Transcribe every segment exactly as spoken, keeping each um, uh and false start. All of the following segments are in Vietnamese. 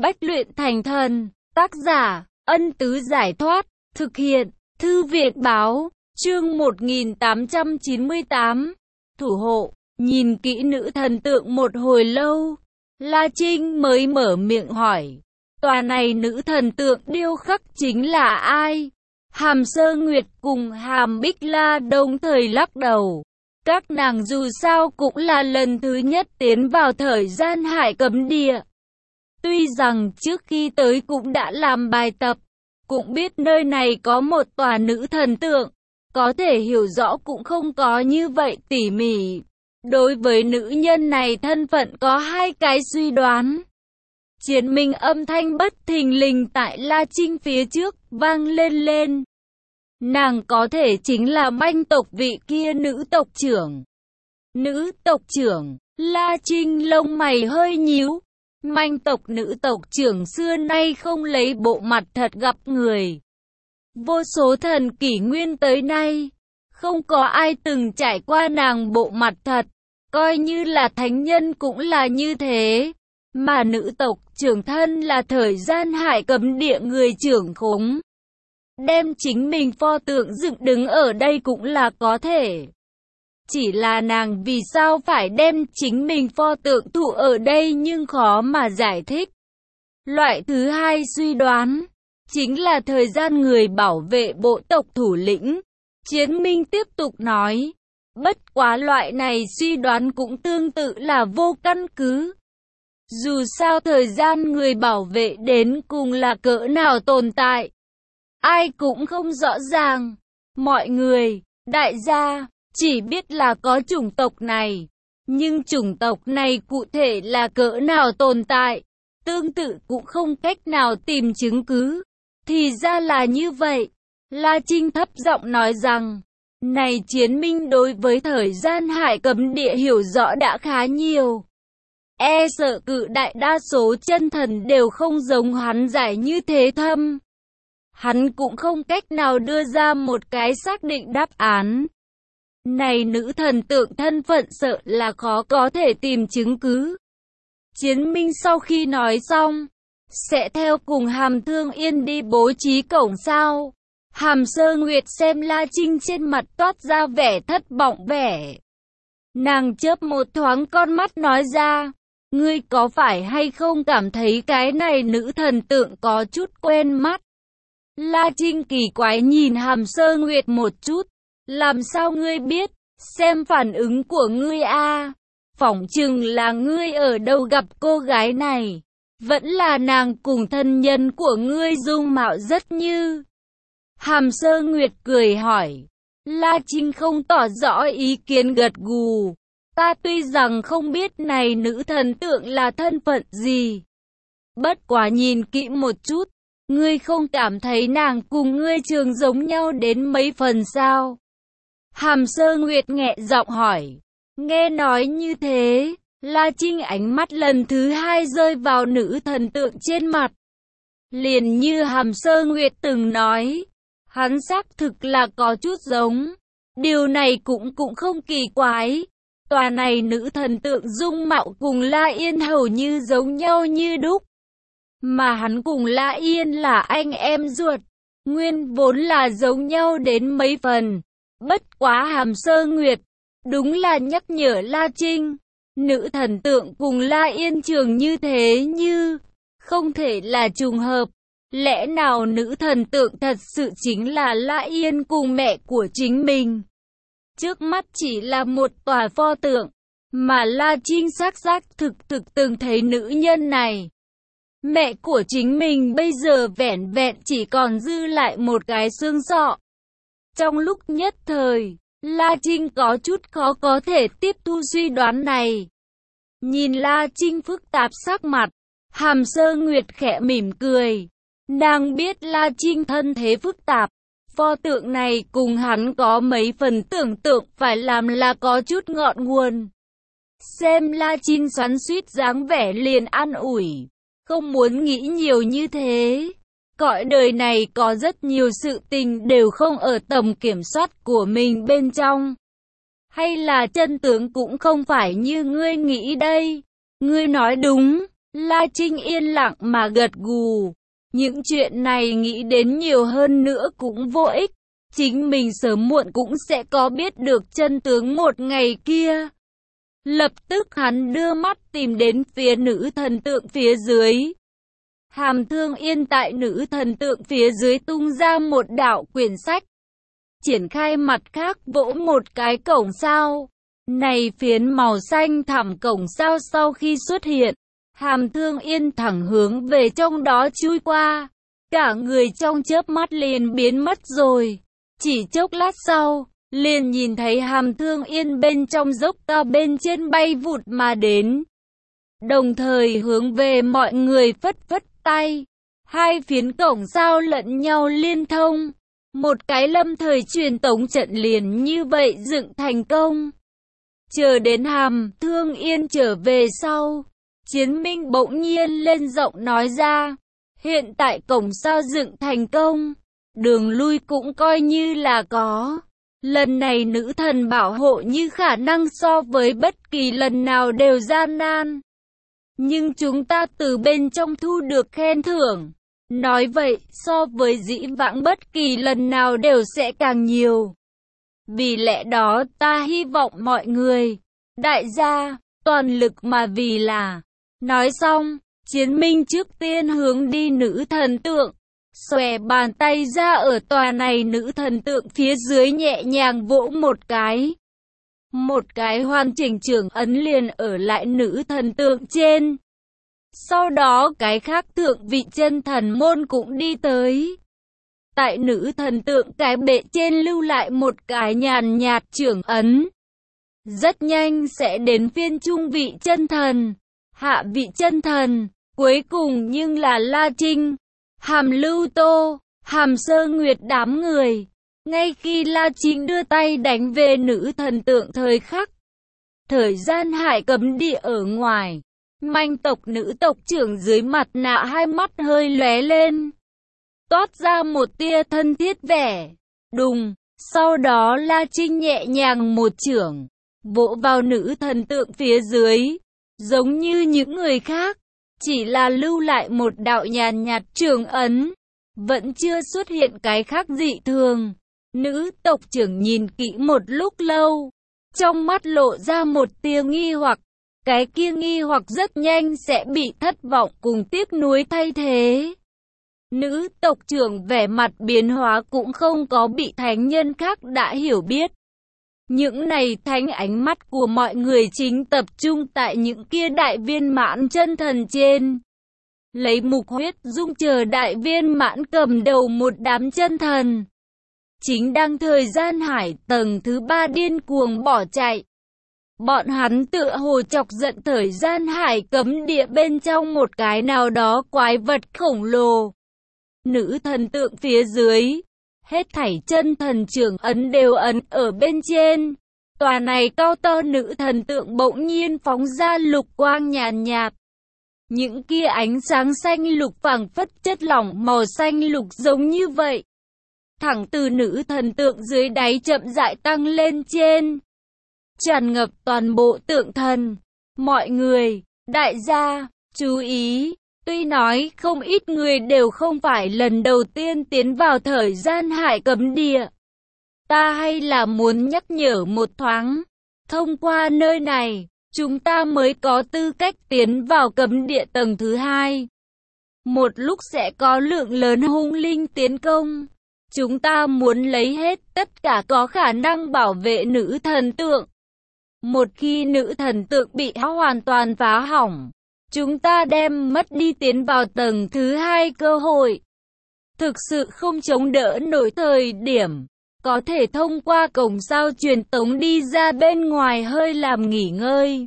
Bách luyện thành thần. Tác giả, Ân Tứ Giải Thoát. Thực hiện, Thư viện Báo. Chương một nghìn tám trăm chín mươi tám. Thủ hộ. Nhìn kỹ nữ thần tượng một hồi lâu, La Trinh mới mở miệng hỏi. Tòa này nữ thần tượng điêu khắc chính là ai? Hàm Sơ Nguyệt cùng Hàm Bích La đồng thời lắc đầu. Các nàng dù sao cũng là lần thứ nhất tiến vào thời gian hải cấm địa. Tuy rằng trước khi tới cũng đã làm bài tập, cũng biết nơi này có một tòa nữ thần tượng, có thể hiểu rõ cũng không có như vậy tỉ mỉ. Đối với nữ nhân này thân phận có hai cái suy đoán. Chiến minh âm thanh bất thình lình tại La Trinh phía trước vang lên lên. Nàng có thể chính là manh tộc vị kia nữ tộc trưởng. Nữ tộc trưởng, La Trinh lông mày hơi nhíu. Manh tộc nữ tộc trưởng xưa nay không lấy bộ mặt thật gặp người. Vô số thần kỷ nguyên tới nay, không có ai từng trải qua nàng bộ mặt thật, coi như là thánh nhân cũng là như thế. Mà nữ tộc trưởng thân là thời gian hải cấm địa người trưởng khống. Đem chính mình pho tượng dựng đứng ở đây cũng là có thể. Chỉ là nàng vì sao phải đem chính mình pho tượng thủ ở đây nhưng khó mà giải thích. Loại thứ hai suy đoán, chính là thời gian người bảo vệ bộ tộc thủ lĩnh. Chiến minh tiếp tục nói, bất quá loại này suy đoán cũng tương tự là vô căn cứ. Dù sao thời gian người bảo vệ đến cùng là cỡ nào tồn tại, ai cũng không rõ ràng. Mọi người, đại gia, chỉ biết là có chủng tộc này, nhưng chủng tộc này cụ thể là cỡ nào tồn tại, tương tự cũng không cách nào tìm chứng cứ. Thì ra là như vậy. La Trinh thấp giọng nói rằng, này chiến minh đối với thời gian hải cấm địa hiểu rõ đã khá nhiều. E sợ cự đại đa số chân thần đều không giống hắn giải như thế thâm. Hắn cũng không cách nào đưa ra một cái xác định đáp án. Này nữ thần tượng thân phận sợ là khó có thể tìm chứng cứ. Chiến minh sau khi nói xong, sẽ theo cùng Hàm Thương Yên đi bố trí cổng sao. Hàm Sơ Nguyệt xem La Trinh trên mặt toát ra vẻ thất vọng vẻ. Nàng chớp một thoáng con mắt nói ra, ngươi có phải hay không cảm thấy cái này nữ thần tượng có chút quen mắt? La Trinh kỳ quái nhìn Hàm Sơ Nguyệt một chút, làm sao ngươi biết? Xem phản ứng của ngươi a, phỏng chừng là ngươi ở đâu gặp cô gái này, vẫn là nàng cùng thân nhân của ngươi dung mạo rất như. Hàm Sơ Nguyệt cười hỏi. La Trinh không tỏ rõ ý kiến gật gù. Ta tuy rằng không biết này nữ thần tượng là thân phận gì, bất quá nhìn kỹ một chút, ngươi không cảm thấy nàng cùng ngươi trường giống nhau đến mấy phần sao? Hàm Sơ Nguyệt nhẹ giọng hỏi. Nghe nói như thế, La Trinh ánh mắt lần thứ hai rơi vào nữ thần tượng trên mặt. Liền như Hàm Sơ Nguyệt từng nói, hắn xác thực là có chút giống. Điều này cũng cũng không kỳ quái. Tòa này nữ thần tượng dung mạo cùng La Yên hầu như giống nhau như đúc. Mà hắn cùng La Yên là anh em ruột, nguyên vốn là giống nhau đến mấy phần. Bất quá Hàm Sơ Nguyệt đúng là nhắc nhở La Trinh, nữ thần tượng cùng La Yên trường như thế như không thể là trùng hợp. Lẽ nào nữ thần tượng thật sự chính là La Yên cùng mẹ của chính mình? Trước mắt chỉ là một tòa pho tượng, mà La Trinh xác xác thực thực từng thấy nữ nhân này. Mẹ của chính mình bây giờ vẻn vẹn chỉ còn dư lại một cái xương sọ. Trong lúc nhất thời, La Trinh có chút khó có thể tiếp thu suy đoán này. Nhìn La Trinh phức tạp sắc mặt, Hàm Sơ Nguyệt khẽ mỉm cười. Nàng biết La Trinh thân thế phức tạp, pho tượng này cùng hắn có mấy phần tưởng tượng phải làm là có chút ngọn nguồn. Xem La Trinh xoắn xuýt dáng vẻ liền an ủi, không muốn nghĩ nhiều như thế. Cõi đời này có rất nhiều sự tình đều không ở tầm kiểm soát của mình bên trong. Hay là chân tướng cũng không phải như ngươi nghĩ đây. Ngươi nói đúng, La Trinh yên lặng mà gật gù. Những chuyện này nghĩ đến nhiều hơn nữa cũng vô ích. Chính mình sớm muộn cũng sẽ có biết được chân tướng một ngày kia. Lập tức hắn đưa mắt tìm đến phía nữ thần tượng phía dưới. Hàm Thương Yên tại nữ thần tượng phía dưới tung ra một đạo quyển sách. Triển khai mặt khác vỗ một cái cổng sao. Này phiến màu xanh thẳm cổng sao sau khi xuất hiện, Hàm Thương Yên thẳng hướng về trong đó chui qua. Cả người trong chớp mắt liền biến mất rồi. Chỉ chốc lát sau, liền nhìn thấy Hàm Thương Yên bên trong dốc cao bên trên bay vụt mà đến. Đồng thời hướng về mọi người phất phất tay. Hai phiến cổng sao lẫn nhau liên thông. Một cái lâm thời truyền tống trận liền như vậy dựng thành công. Chờ đến Hàm Thương Yên trở về sau, Chiến Minh bỗng nhiên lên giọng nói ra. Hiện tại cổng sao dựng thành công, đường lui cũng coi như là có. Lần này nữ thần bảo hộ như khả năng so với bất kỳ lần nào đều gian nan. Nhưng chúng ta từ bên trong thu được khen thưởng. Nói vậy, so với dĩ vãng bất kỳ lần nào đều sẽ càng nhiều. Vì lẽ đó ta hy vọng mọi người, đại gia, toàn lực mà vì là. Nói xong, Chiến Minh trước tiên hướng đi nữ thần tượng. Xòe bàn tay ra ở tòa này nữ thần tượng phía dưới nhẹ nhàng vỗ một cái. Một cái hoàn chỉnh trưởng ấn liền ở lại nữ thần tượng trên. Sau đó cái khác thượng vị chân thần môn cũng đi tới. Tại nữ thần tượng cái bệ trên lưu lại một cái nhàn nhạt trưởng ấn. Rất nhanh sẽ đến phiên trung vị chân thần, hạ vị chân thần, cuối cùng nhưng là La Trinh, Hàm Lưu Tô, Hàm Sơ Nguyệt đám người. Ngay khi La Trinh đưa tay đánh về nữ thần tượng thời khắc, thời gian hải cấm địa ở ngoài, manh tộc nữ tộc trưởng dưới mặt nạ hai mắt hơi lóe lên, toát ra một tia thân thiết vẻ. Đùng, sau đó La Trinh nhẹ nhàng một chưởng vỗ vào nữ thần tượng phía dưới, giống như những người khác, chỉ là lưu lại một đạo nhàn nhạt trường ấn, vẫn chưa xuất hiện cái khác dị thường. Nữ tộc trưởng nhìn kỹ một lúc lâu, trong mắt lộ ra một tia nghi hoặc, cái kia nghi hoặc rất nhanh sẽ bị thất vọng cùng tiếc nuối thay thế. Nữ tộc trưởng vẻ mặt biến hóa cũng không có bị thánh nhân khác đã hiểu biết. Những này thánh ánh mắt của mọi người chính tập trung tại những kia đại viên mãn chân thần trên. Lấy Mục Huyết Dung chờ đại viên mãn cầm đầu một đám chân thần. Chính đang thời gian hải tầng thứ ba điên cuồng bỏ chạy. Bọn hắn tựa hồ chọc giận thời gian hải cấm địa bên trong một cái nào đó quái vật khổng lồ. Nữ thần tượng phía dưới, hết thảy chân thần trưởng ấn đều ấn ở bên trên. Tòa này cao to nữ thần tượng bỗng nhiên phóng ra lục quang nhàn nhạt. Những kia ánh sáng xanh lục phảng phất chất lỏng màu xanh lục giống như vậy. Thẳng từ nữ thần tượng dưới đáy chậm rãi tăng lên trên. Tràn ngập toàn bộ tượng thần. Mọi người, đại gia, chú ý. Tuy nói không ít người đều không phải lần đầu tiên tiến vào thời gian hải cấm địa. Ta hay là muốn nhắc nhở một thoáng. Thông qua nơi này, chúng ta mới có tư cách tiến vào cấm địa tầng thứ hai. Một lúc sẽ có lượng lớn hung linh tiến công. Chúng ta muốn lấy hết tất cả có khả năng bảo vệ nữ thần tượng. Một khi nữ thần tượng bị hoàn toàn phá hỏng, chúng ta đem mất đi tiến vào tầng thứ hai cơ hội. Thực sự không chống đỡ nổi thời điểm, có thể thông qua cổng sao truyền tống đi ra bên ngoài hơi làm nghỉ ngơi.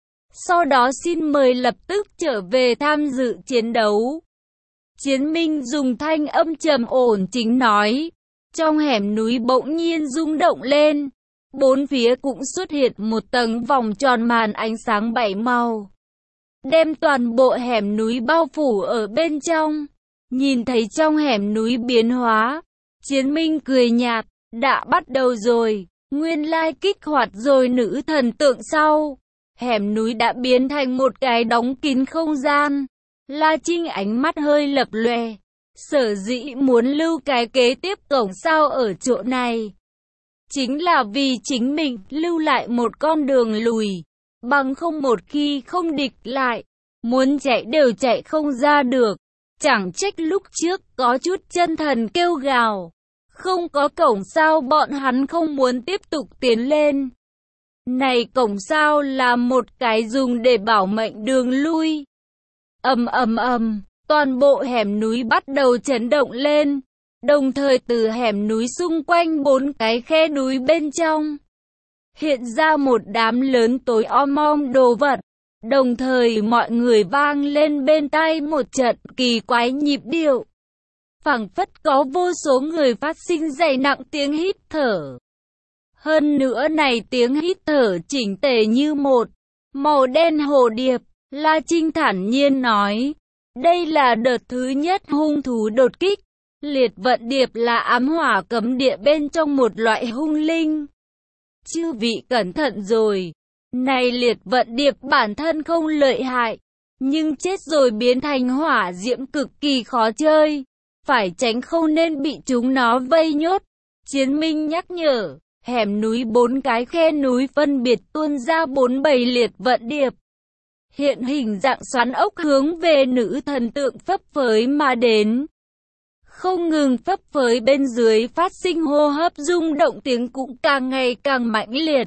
Sau đó xin mời lập tức trở về tham dự chiến đấu. Chiến Minh dùng thanh âm trầm ổn chính nói. Trong hẻm núi bỗng nhiên rung động lên. Bốn phía cũng xuất hiện một tầng vòng tròn màn ánh sáng bảy màu, đem toàn bộ hẻm núi bao phủ ở bên trong. Nhìn thấy trong hẻm núi biến hóa, Chiến Minh cười nhạt, đã bắt đầu rồi, nguyên lai kích hoạt rồi nữ thần tượng sau. hẻm núi đã biến thành một cái đóng kín không gian. La Trinh ánh mắt hơi lập lòe, sở dĩ muốn lưu cái kế tiếp cổng sao ở chỗ này, chính là vì chính mình lưu lại một con đường lùi, bằng không một khi không địch lại, muốn chạy đều chạy không ra được. Chẳng trách lúc trước có chút chân thần kêu gào, không có cổng sao bọn hắn không muốn tiếp tục tiến lên. Này cổng sao là một cái dùng để bảo mệnh đường lui. Ầm ầm ầm, toàn bộ hẻm núi bắt đầu chấn động lên, đồng thời từ hẻm núi xung quanh bốn cái khe núi bên trong hiện ra một đám lớn tối om om đồ vật. Đồng thời mọi người vang lên bên tai một trận kỳ quái nhịp điệu, phảng phất có vô số người phát sinh dày nặng tiếng hít thở. Hơn nữa này tiếng hít thở chỉnh tề như một màu đen hồ điệp. La Trinh thản nhiên nói, đây là đợt thứ nhất hung thú đột kích. Liệt vận điệp là ám hỏa cấm địa bên trong một loại hung linh. Chư vị cẩn thận rồi. Này liệt vận điệp bản thân không lợi hại, nhưng chết rồi biến thành hỏa diễm cực kỳ khó chơi. Phải tránh không nên bị chúng nó vây nhốt. Chiến Minh nhắc nhở, hẻm núi bốn cái khe núi phân biệt tuôn ra bốn bầy liệt vận điệp. Hiện hình dạng xoắn ốc hướng về nữ thần tượng phấp phới mà đến. Không ngừng phấp phới bên dưới phát sinh hô hấp rung động, tiếng cũng càng ngày càng mãnh liệt.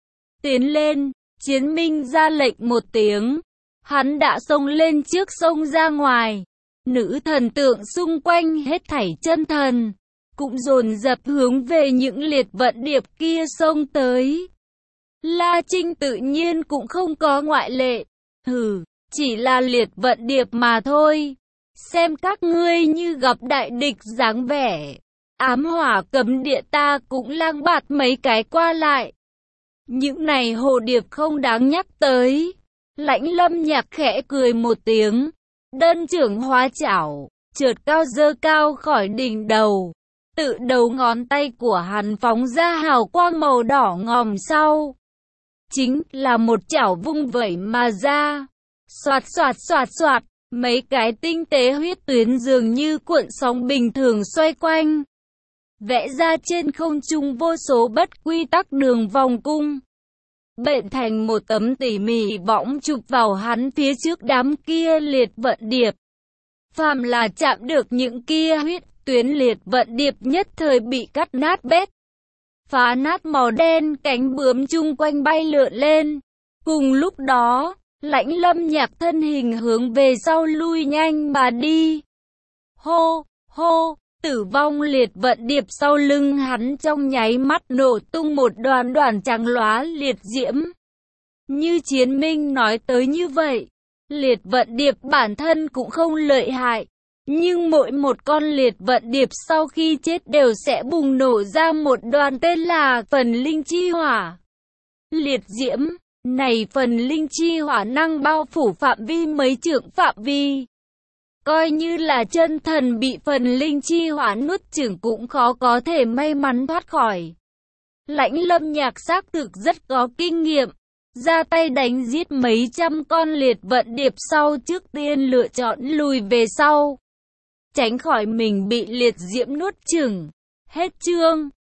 Tiến lên, Chiến Minh ra lệnh một tiếng. Hắn đã xông lên trước xông ra ngoài. Nữ thần tượng xung quanh hết thảy chân thần cũng dồn dập hướng về những liệt vận điệp kia xông tới. La Trinh tự nhiên cũng không có ngoại lệ. Hừ, chỉ là liệt vận điệp mà thôi. Xem các ngươi như gặp đại địch dáng vẻ. Ám hỏa cấm địa ta cũng lang bạt mấy cái qua lại. Những này hồ điệp không đáng nhắc tới. Lãnh Lâm Nhạc khẽ cười một tiếng. Đơn trưởng hóa chảo, trượt cao dơ cao khỏi đỉnh đầu. Tự đầu ngón tay của hắn phóng ra hào quang màu đỏ ngòm sau. Chính là một chảo vung vẩy mà ra. Xoạt xoạt xoạt xoạt, mấy cái tinh tế huyết tuyến dường như cuộn sóng bình thường xoay quanh. Vẽ ra trên không trung vô số bất quy tắc đường vòng cung. Bện thành một tấm tỉ mỉ bõng chụp vào hắn phía trước đám kia liệt vận điệp. Phàm là chạm được những kia huyết tuyến liệt vận điệp nhất thời bị cắt nát bét. Phá nát màu đen, cánh bướm chung quanh bay lượn lên. Cùng lúc đó, Lãnh Lâm Nhạc thân hình hướng về sau lui nhanh mà đi. Hô, hô, tử vong liệt vận điệp sau lưng hắn trong nháy mắt nổ tung một đoàn đoàn trắng lóa liệt diễm. Như Chiến Minh nói tới như vậy, liệt vận điệp bản thân cũng không lợi hại. Nhưng mỗi một con liệt vận điệp sau khi chết đều sẽ bùng nổ ra một đoàn tên là phần linh chi hỏa. Liệt diễm, này phần linh chi hỏa năng bao phủ phạm vi mấy trượng phạm vi. Coi như là chân thần bị phần linh chi hỏa nuốt chửng cũng khó có thể may mắn thoát khỏi. Lãnh Lâm Nhạc xác thực rất có kinh nghiệm, ra tay đánh giết mấy trăm con liệt vận điệp sau trước tiên lựa chọn lùi về sau. Tránh khỏi mình bị liệt diễm nuốt chửng. Hết chương.